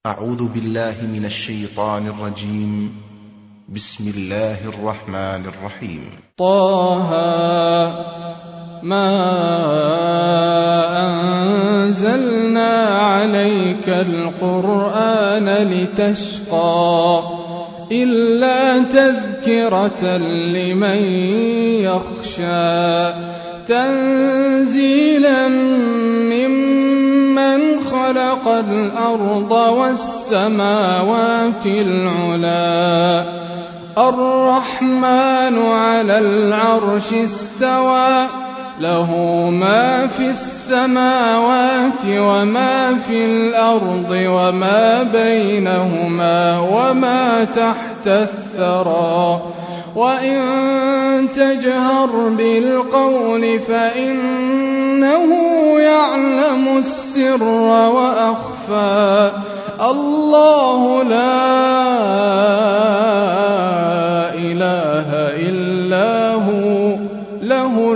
أعوذ بالله من الشيطان الرجيم. بسم الله الرحمن الرحيم. طه ما أنزلنا عليك القرآن لتشقى إلا تذكرة لمن يخشى تنزيلا ممن خلق الأرض والسماوات العلا الرحمن على العرش استوى له ما في السماوات وما في الأرض وما بينهما وما تحت الثرى وإن تجهر بالقول فإنه يعلم السر وأخفى الله لا إله إلا هو له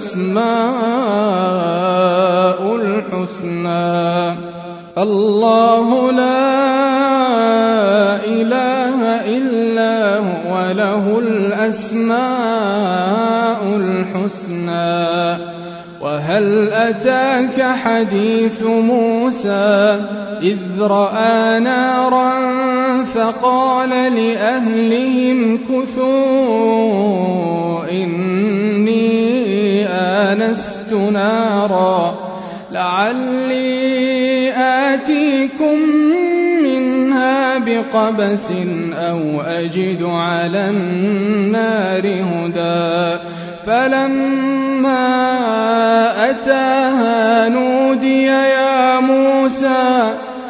الأسماء الحسنى الله لا إله إلا هو له الأسماء الحسنى وهل أتاك حديث موسى إذ رأى نارا فقال لأهلهم كثوا إني آنست نارا لعلي آتيكم منها بقبس أو أجد على النار هدى فلما أتاها نودي يا موسى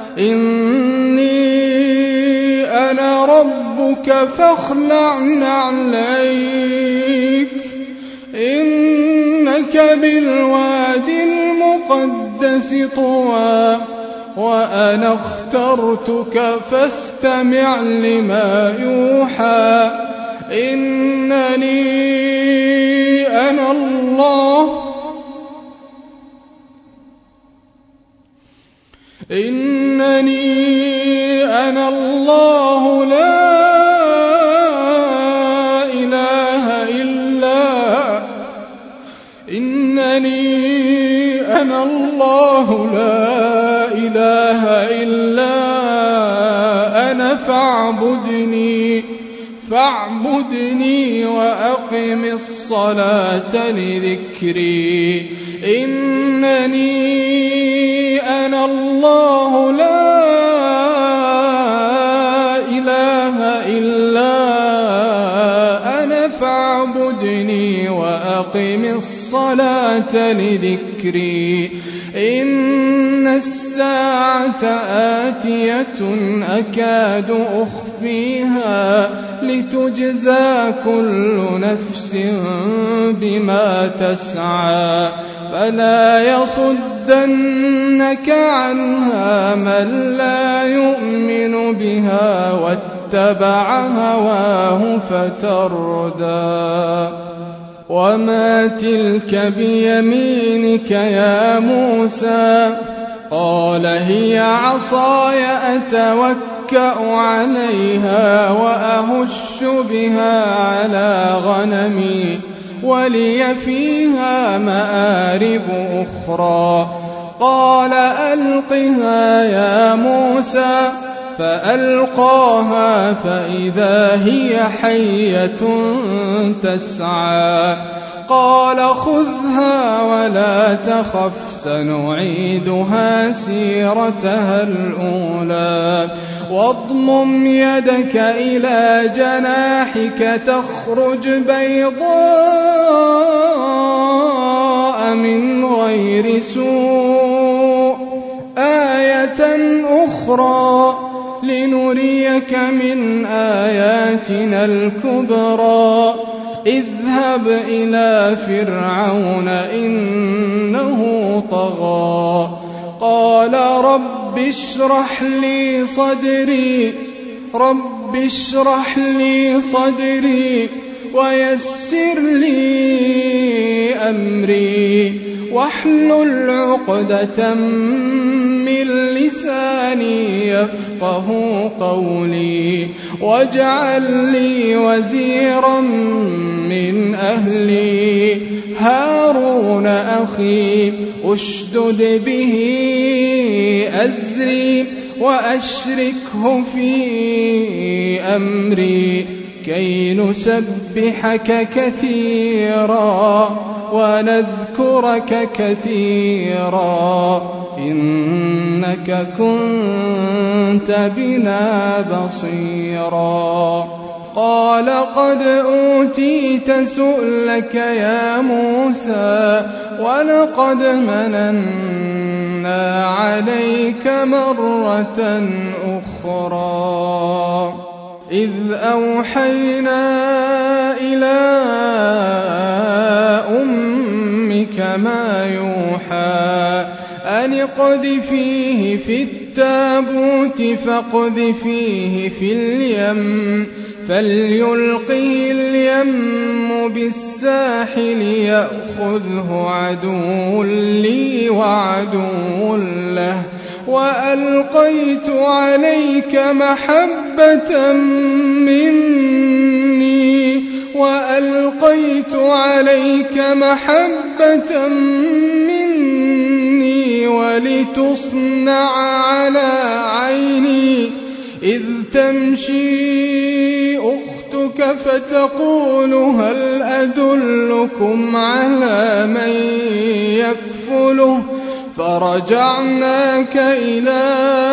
إني أنا ربك فاخلع نعليك إنك بالواد المقدس طوى وأنا اخترتك فاستمع لما يوحى إنني أنا الله لا إله إلا أنا فاعبدني وأقم الصلاة لذكري إنني أنا الله لا إله إلا أنا فاعبدني وأقم الصلاة لذكري إن الساعة آتية أكاد أخفيها لتجزى كل نفس بما تسعى فلا يصدنك عنها من لا يؤمن بها واتبع هواه فتردى وما تلك بيمينك يا موسى قال هي عصاي أتوكأ عليها وأهش بها على غنمي ولي فيها مآرب أخرى قال ألقها يا موسى فألقاها فإذا هي حية تسعى قال خذها ولا تخف سنعيدها سيرتها الأولى واضمم يدك إلى جناحك تخرج بيضاء من غير سوء آية أخرى لنريك من آياتنا الكبرى اذهب إلى فرعون إنه طغى قال رب اشرح لي صدري ويسر لي أمري واحلل عقدة من لين لساني يفقه قولي واجعل لي وزيرا من أهلي هارون أخي أشدد به أزري وأشركه في أمري كي نسبحك كثيرا ونذكرك كثيرا إنك كنت بنا بصيرا قال قد أوتيت سؤلك يا موسى ولقد مننا عليك مرة أخرى إذ أوحينا إلى أمك ما يوحى أن اقذفيه في التابوت فاقذفيه في اليم فليلقه اليم بالساحل يأخذه عدو لي وعدو له وألقيت عليك محبة مني ولتصنع على عيني إذ تمشي أختك فتقول هل أدلكم على من يكفله فرجعناك إلى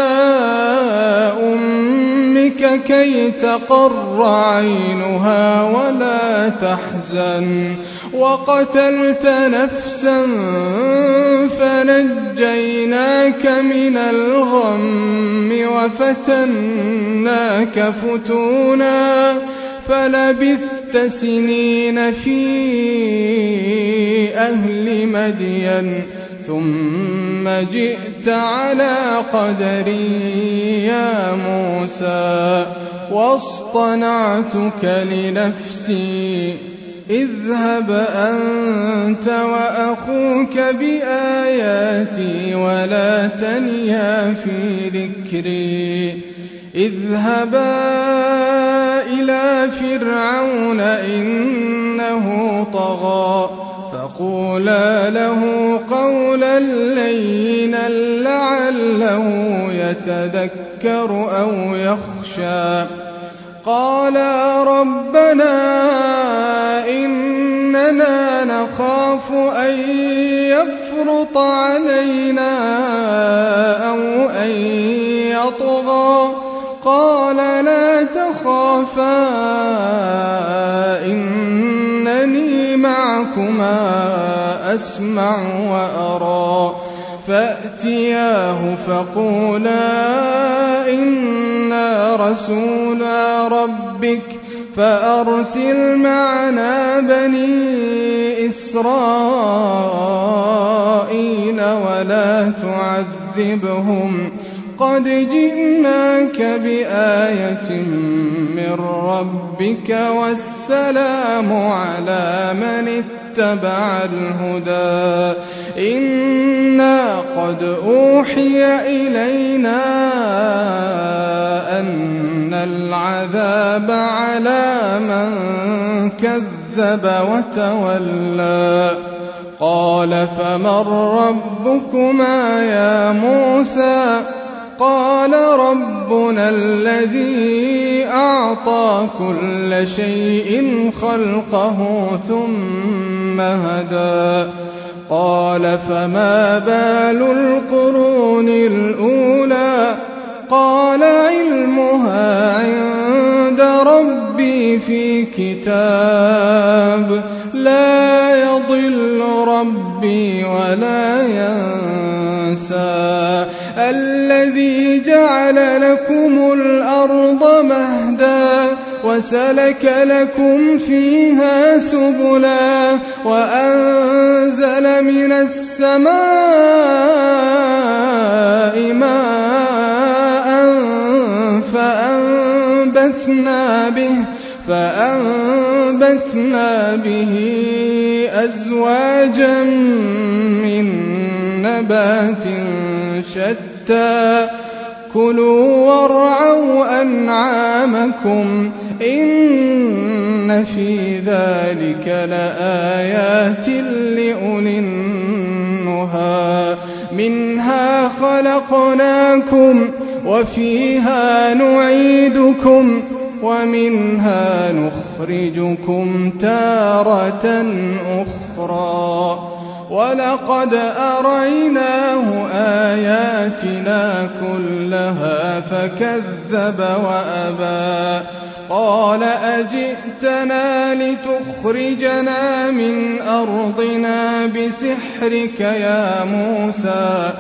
أمك كي تقر عينها ولا تحزن وقتلت نفسا فنجيناك من الغم وفتناك فتونا فلبثت سنين في أهل مدين ثم جئت على قدري يا موسى واصطنعتك لنفسي اذهب أنت وأخوك بآياتي ولا تنيا في ذكري اذهبا إلى فرعون إنه طغى فقولا له قولا لينا لعله يتذكر أو يخشى قالا ربنا إننا نخاف أن يفرط علينا أو أن يطغى قال لا تخافا إنني معكما أسمع وأرى فأتياه فقولا إنا رسولا ربك فأرسل معنا بني إسرائيل ولا تعذبهم قد جئناك بآية من ربك والسلام على من اتبع الهدى إنا قد أوحي إلينا أن العذاب على من كذب وتولى قال فمن ربكما يا موسى قال ربنا الذي أعطى كل شيء خلقه ثم هدى قال فما بال القرون الأولى قال علمها عند ربي في كتاب لا يضل ربي ولا ينسى الذي جعل لكم الأرض مهدا وسلك لكم فيها سبلا وأنزل من السماء ماء فأنبتنا به أزواجا من نبات شتى كلوا وارعوا أنعامكم إن في ذلك لآيات لأولي النهى منها خلقناكم وفيها نعيدكم ومنها نخرجكم تارة أخرى ولقد أريناه آياتنا كلها فكذب وأبى قال أجئتنا لتخرجنا من أرضنا بسحرك يا موسى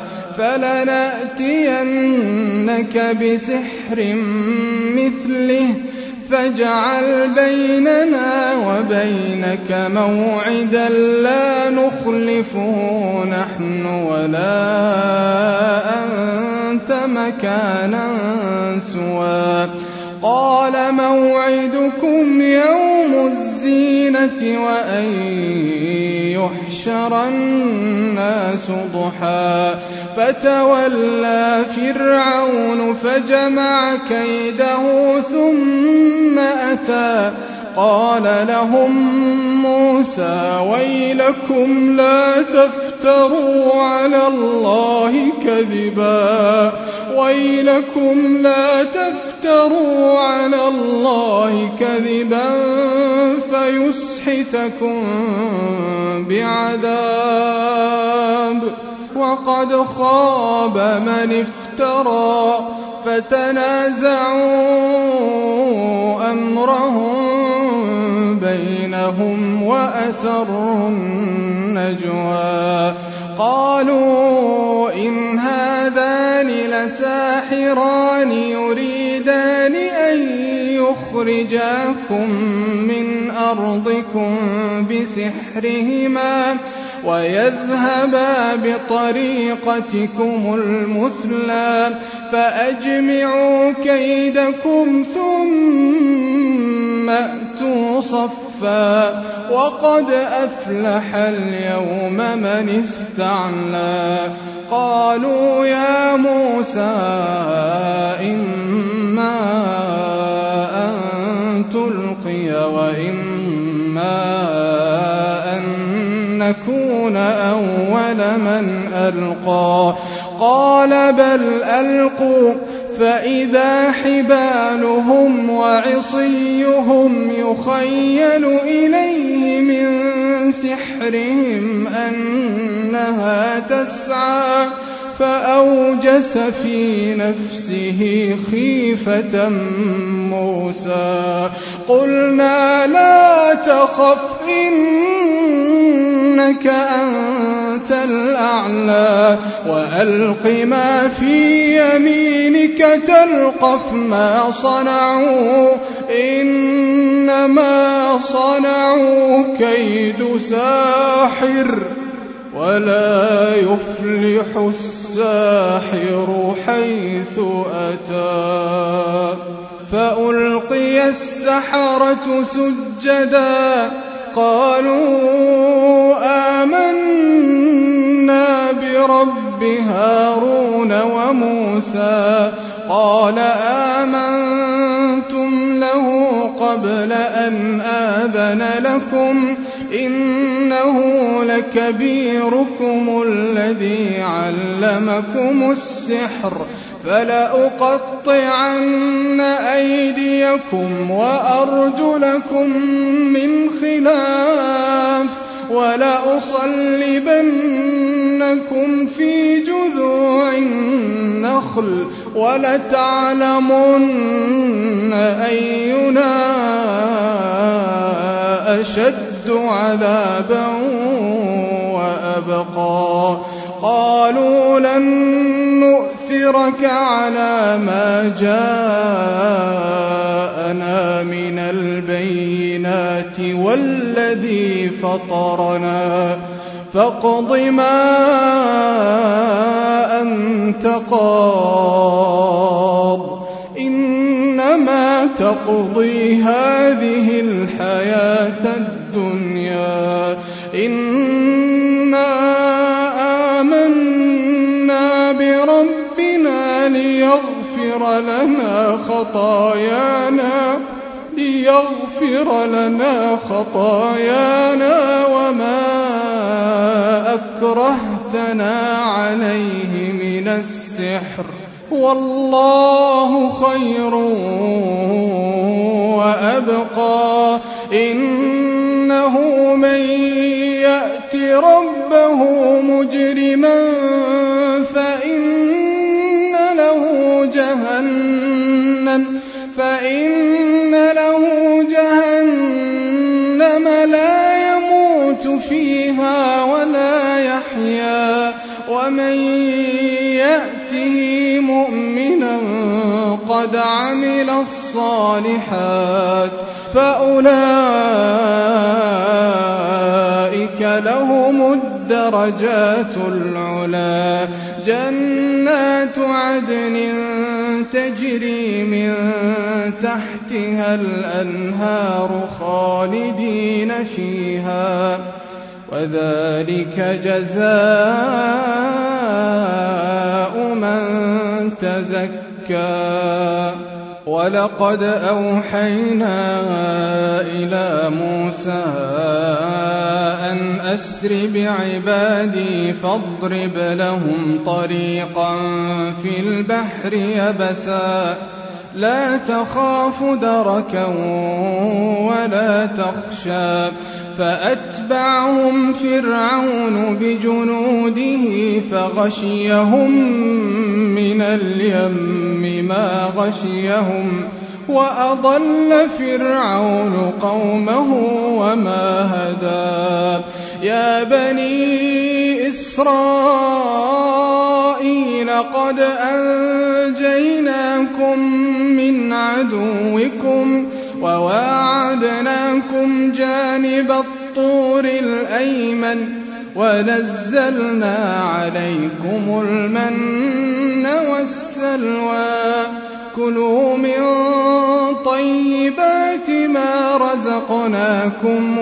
فلنأتينك بسحر مثله فاجعل بيننا وبينك موعدا لا نخلفه نحن ولا أنت مكانا سوى قال موعدكم يوم الزينة وأن يحشر الناس ضحى فتولى فرعون فجمع كيده ثم أتى قال لهم موسى ويلكم لا تفتروا على الله كذبا ويلكم لا تفتروا على الله كذبا فيسحتكم بعذاب وقد خاب من افترى فتنازعوا أمرهم بينهم وأسروا النجوى قالوا إن هذان لساحران يريدان أن يخرجاكم من أرضكم بسحرهما ويذهبا بطريقتكم المثلى فأجمعوا كيدكم ثم أتوا صفا وقد أفلح اليوم من استعلى قالوا يا موسى إما أن تلقي وإما أن نكون أول من ألقى قال بل ألقوا فإذا حبالهم وعصيهم يخيل إليه من سحرهم أنها تسعى فأوجس في نفسه خيفة موسى قلنا لا تخف إنك أنت الأعلى وألق ما في يمينك تلقف ما صنعوا إنما صنعوا كيد ساحر ولا يفلح الساحر حيث أتى فألقي السحرة سجدا قالوا آمنا برب هارون وموسى قال آمنتم له قبل أن آذن لكم إنه لكبيركم الذي علمكم السحر فلأقطعن أيديكم وأرجلكم من خلاف ولأصلبنكم في جذوع النخل ولتعلمن أينا أشد عذابا وأبقى قالوا لن نؤثرك على ما جاءنا من البينات والذي فطرنا فاقض ما أنت قاض إنما تقضي هذه الحياة الدنيا إنا آمنا بربنا ليغفر لنا خطايانا وما أكرهتنا عليه من السحر، والله خير وأبقى. إنه من يأت ربه مجرما فإن له جهنم لا يموت فيها ولا يحيا، ومن يأته مؤمنا قد عمل الصالحات فأولئك لهم الدرجات العلى، جنات عدن تجري من تحتها الأنهار خالدين فيها، وذلك جزاء من تزكى. ولقد أوحينا إلى موسى أن أسر بعبادي فاضرب لهم طريقا في البحر يبسا لا تخاف دركا ولا تخشى، فأتبعهم فرعون بجنوده فغشيهم من اليم ما غشيهم، وأضل فرعون قومه وما هدى. يا بني إسرائيل قد أنجيناكم من عدوكم وواعدناكم جانب الطور الأيمن ونزلنا عليكم المن والسلوى، كلوا من طيبات ما رزقناكم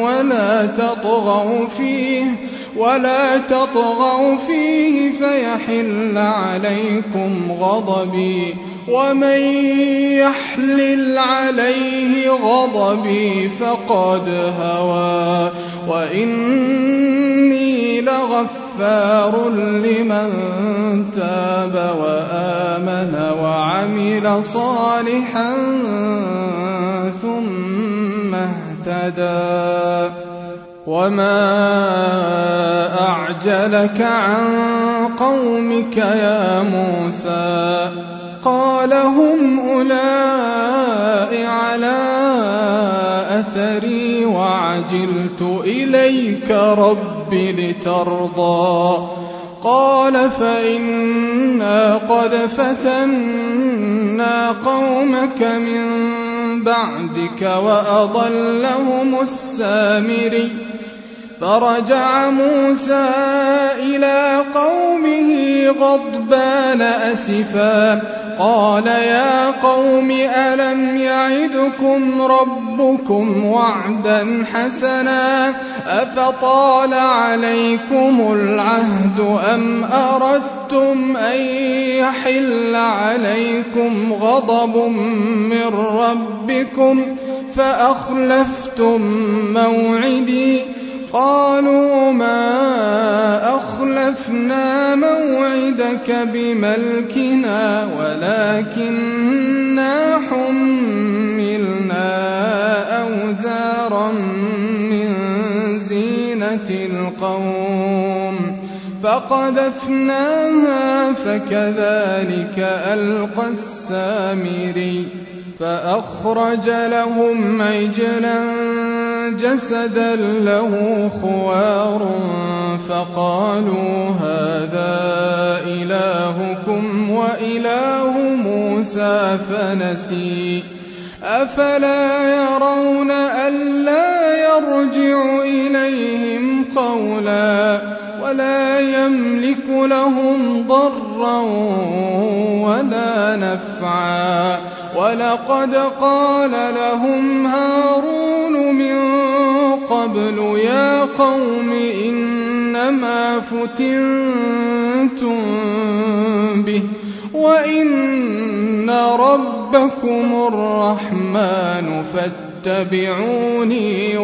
ولا تطغوا فيه فيحل عليكم غضبي، ومن يحلل عليه غضبي فقد هوى، وإني لغفار لمن تاب وآمن وعمل صالحا ثم اهتدى. وما أعجلك عن قومك يا موسى؟ قال هم أولئك على أثري وعجلت إليك رب لترضى. قال فإنا قد فتنا قومك من بعدك وأضلهم السامري. فرجع موسى إلى قومه غضبان أسفا قال يا قوم ألم يعدكم ربكم وعدا حسنا أفطال عليكم العهد أم أردتم أن يحل عليكم غضب من ربكم فأخلفتم موعدي. قالوا ما أخلفنا موعدك بملكنا ولكننا حملنا أوزارا من زينة القوم فقذفناها فكذلك ألقى السامري. فأخرج لهم عجلا جسدا له خوار فقالوا هذا إلهكم وإله موسى فنسي. أفلا يرون ألا يرجع إليهم قولا ولا يملك لهم ضرا ولا نفعا. ولقد قال لهم هارون من قبل يا قوم إنما فتنتم به وإن ربكم الرحمن فاتبعوني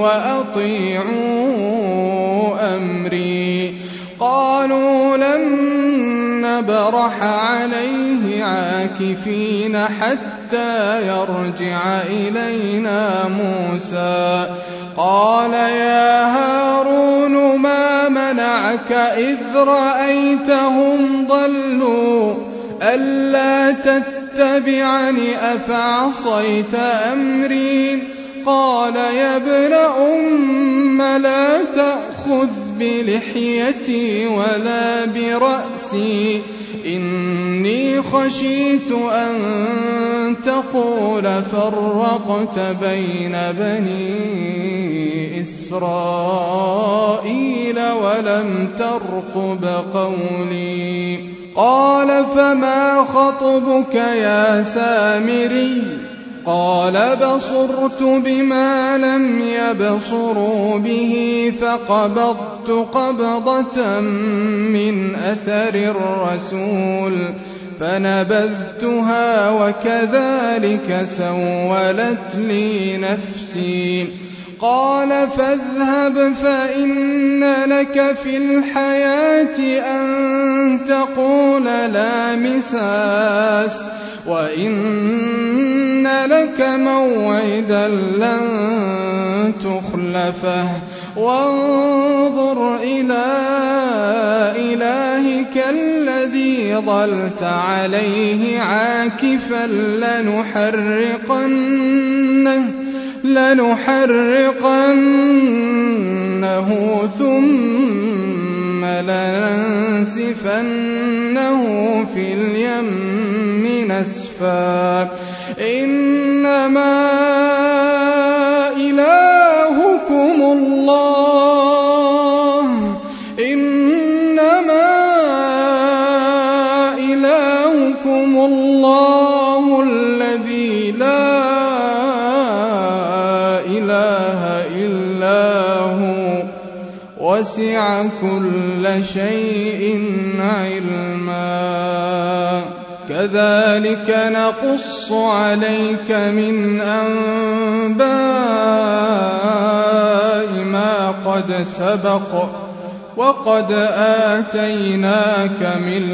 وأطيعوا أمري. قالوا لن نبرح عليه عاكفين حتى يرجع إلينا موسى. قال يا هارون ما منعك إذ رأيتهم ضلوا ألا تتبعني أفعصيت أمري. قال يا ابن أم لا تأخذ بلحيتي ولا برأسي إني خشيت أن تقول فرقت بين بني إسرائيل ولم ترقب قولي. قال فما خطبك يا سامري؟ قال بصرت بما لم يبصروا به فقبضت قبضة من أثر الرسول فنبذتها وكذلك سولت لي نفسي. قال فاذهب فإن لك في الحياة أن تقول لا مساس وإن لك موعدا لن تخلفه وانظر إلى إلهك الذي ظلت عليه عاكفا لنحرقنه ثم لننسفنه في اليم نسفا. إنما إلهكم الله الذي لا إله إلا هو وسع كل شيء علما. كذلك نقص عليك من أنباء ما قد سبق وقد آتيناك من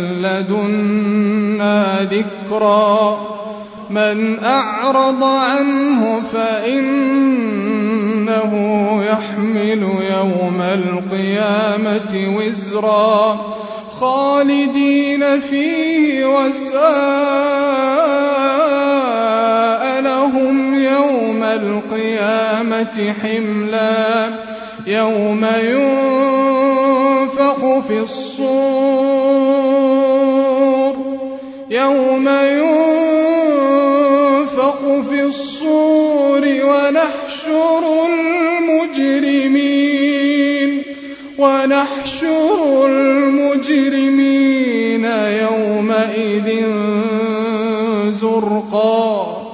لدنا ذكرا. من أعرض عنه فإنه يحمل يوم القيامة وزرا خالدين فيه وساء لهم يوم القيامة حملا. يوم ينفخ في الصور ونحشر المجرمين يومئذ زرقا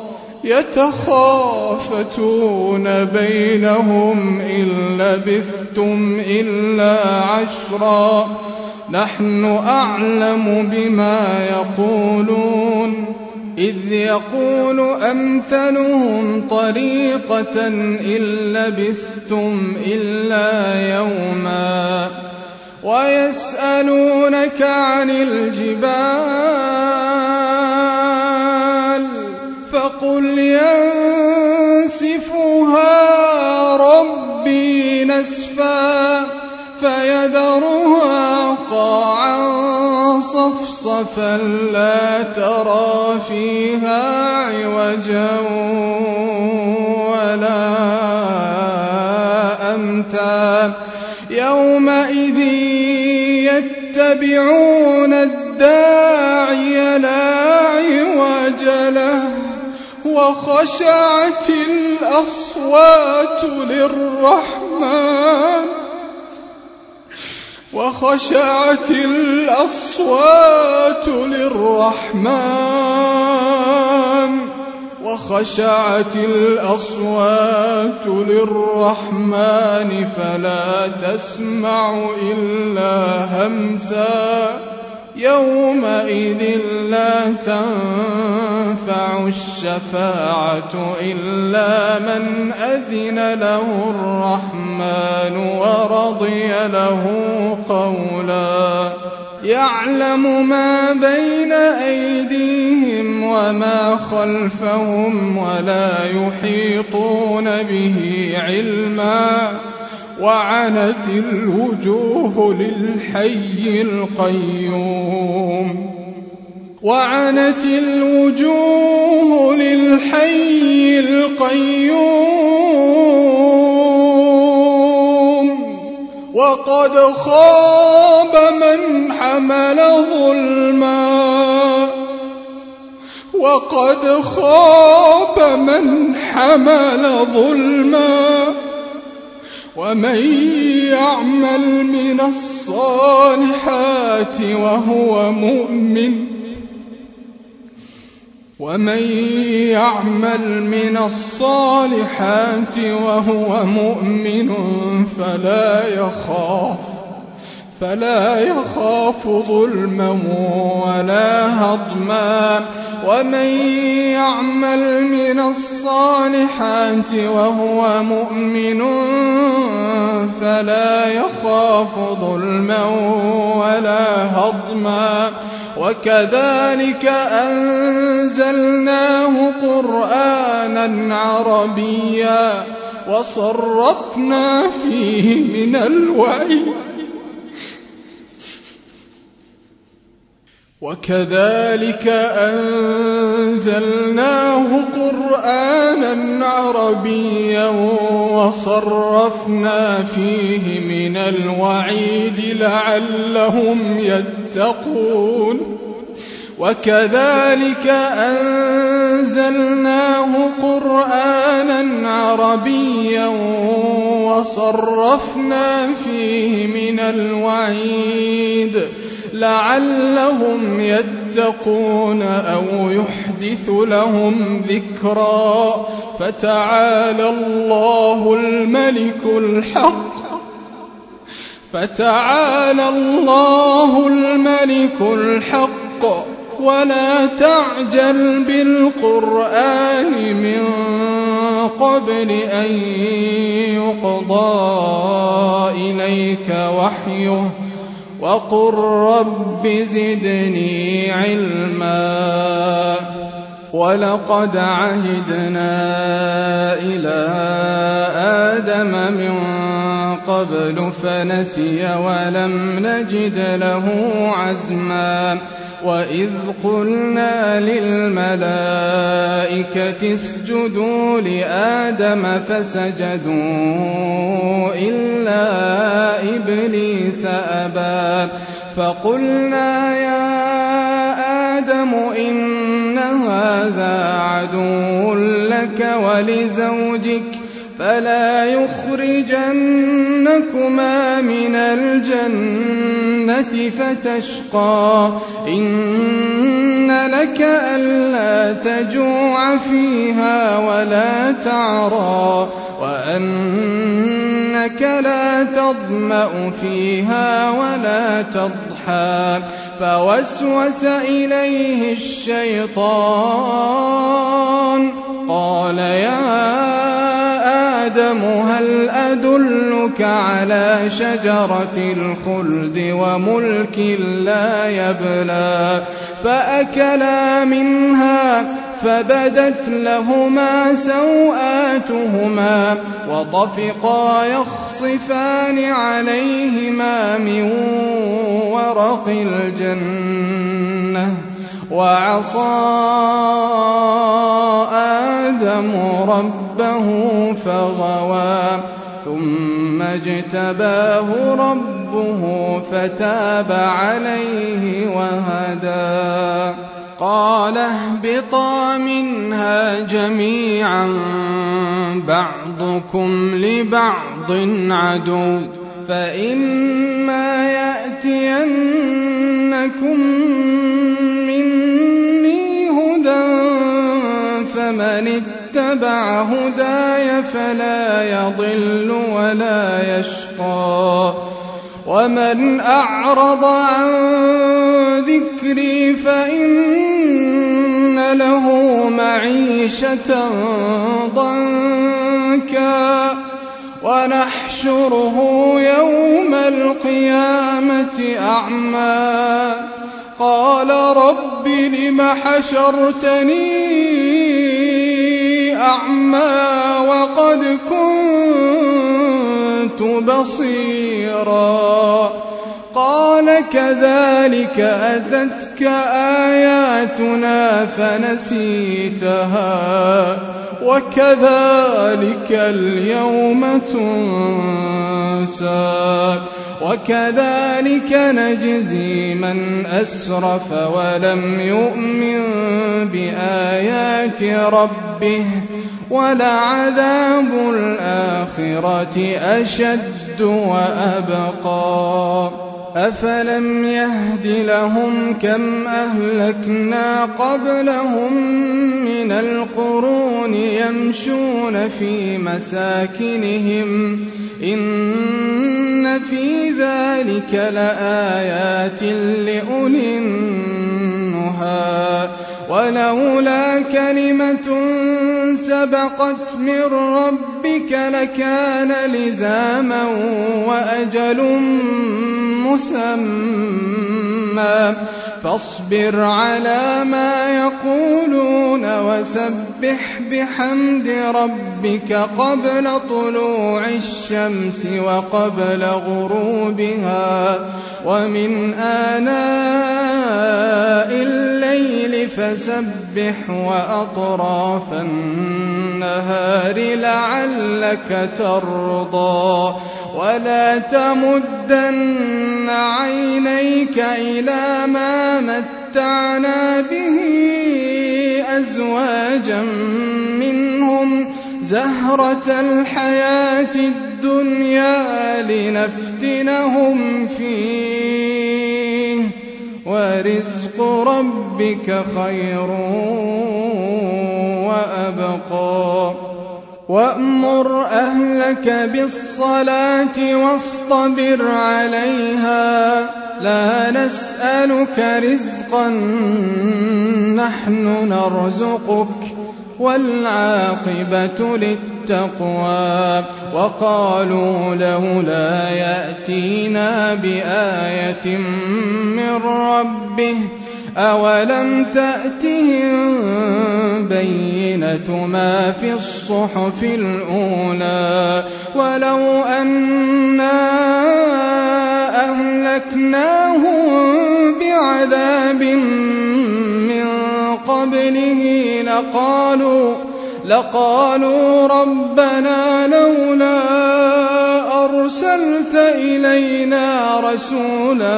يتخافتون بينهم إن لبثتم إلا عشرا نحن أعلم بما يقولون إذ يقول أمثلهم طريقة إن لبثتم إلا يوما. ويسألونك عن الجبال فقل ينسفها ربي نسفا فيذرها قاعا صفصفا لا ترى فيها عوجا ولا أمتا. يومئذ يتبعون الداعي لا عوج له وخشعت الأصوات للرحمن فلا تسمع إلا همسا يومئذ لا تنفع الشفاعة إلا من أذن له الرحمن ورضي له قولا يعلم ما بين أيديهم وما خلفهم ولا يحيطون به علما وعنت الوجوه للحي القيوم وقد خاب من حمل ظلما ومن يعمل من الصالحات وهو مؤمن فلا يخاف ظلما ولا هضما ومن يعمل من الصالحات وهو مؤمن فلا يخاف ظلما ولا هضما وكذلك أنزلناه قرآنا عربيا وصرفنا فيه من الوعيد لعلهم يتقون أو يحدث لهم ذكرا فتعالى الله الملك الحق ولا تعجل بالقرآن من قبل أن يقضى إليك وحيه وقل رب زدني علما ولقد عهدنا إلى آدم من قبل فنسي ولم نجد له عزما وإذ قلنا للملائكة اسجدوا لآدم فسجدوا إلا إبليس أبى فقلنا يا آدم إن هذا عدو لك ولزوجك فلا يخرجنكما من الجنة فتشقى إن لك ألا تجوع فيها ولا تعرى وأنك لا تظمأ فيها ولا تضحى فوسوس إليه الشيطان قال يا آدم هل أدلك على شجرة الخلد وملك لا يبلى فأكلا منها فبدت لهما سوآتهما وطفقا يخصفان عليهما من ورق الجنة وعصى آدم ربه فغوى ثم اجتباه ربه فتاب عليه وهدى قال اهبطا منها جميعا بعضكم لبعض عدو فإما يأتينكم مني هدى فمن اتبع هداي فلا يضل ولا يشقى ومن أعرض عن ذكري فإن له معيشة ضنكا ونحشره يوم القيامة أعمى قال رب لم حشرتني أعمى وقد كنت بصيرا قال كذلك أتتك آياتنا فنسيتها وكذلك اليوم تنسى وكذلك نجزي من أسرف ولم يؤمن بآيات ربه ولعذاب الآخرة أشد وأبقى أفلم يهد لهم كم أهلكنا قبلهم من القرون يمشون في مساكنهم إن في ذلك لآيات لأولي النهى ولولا كلمة سبقت من ربك لكان لزاما وأجل مسمى فاصبر على ما يقولون وسبح بحمد ربك قبل طلوع الشمس وقبل غروبها ومن آناء الليل فسبح وأطراف النهار لعلك ترضى ولا تمدن عينيك إلى ما متعنا به أزواجا منهم زهرة الحياة الدنيا لنفتنهم فيه ورزق ربك خير وأبقى وأمر أهلك بالصلاة واصطبر عليها لا نسألك رزقا نحن نرزقك والعاقبة للتقوى وقالوا لولا يأتينا بآية من ربه أولم تأتهم بينة ما في الصحف الأولى ولو أنا أهلكناهم بعذاب من قبله لقالوا ربنا لولا أرسلت إلينا رسولا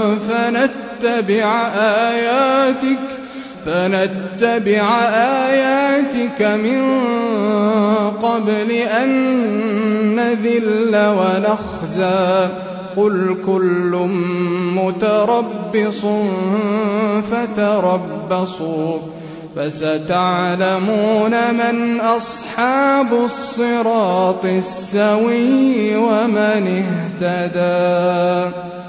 فنتبع آياتك من قبل أن نذل ونخزى قل كل متربص فتربصوا فستعلمون من أصحاب الصراط السوي ومن اهتدى.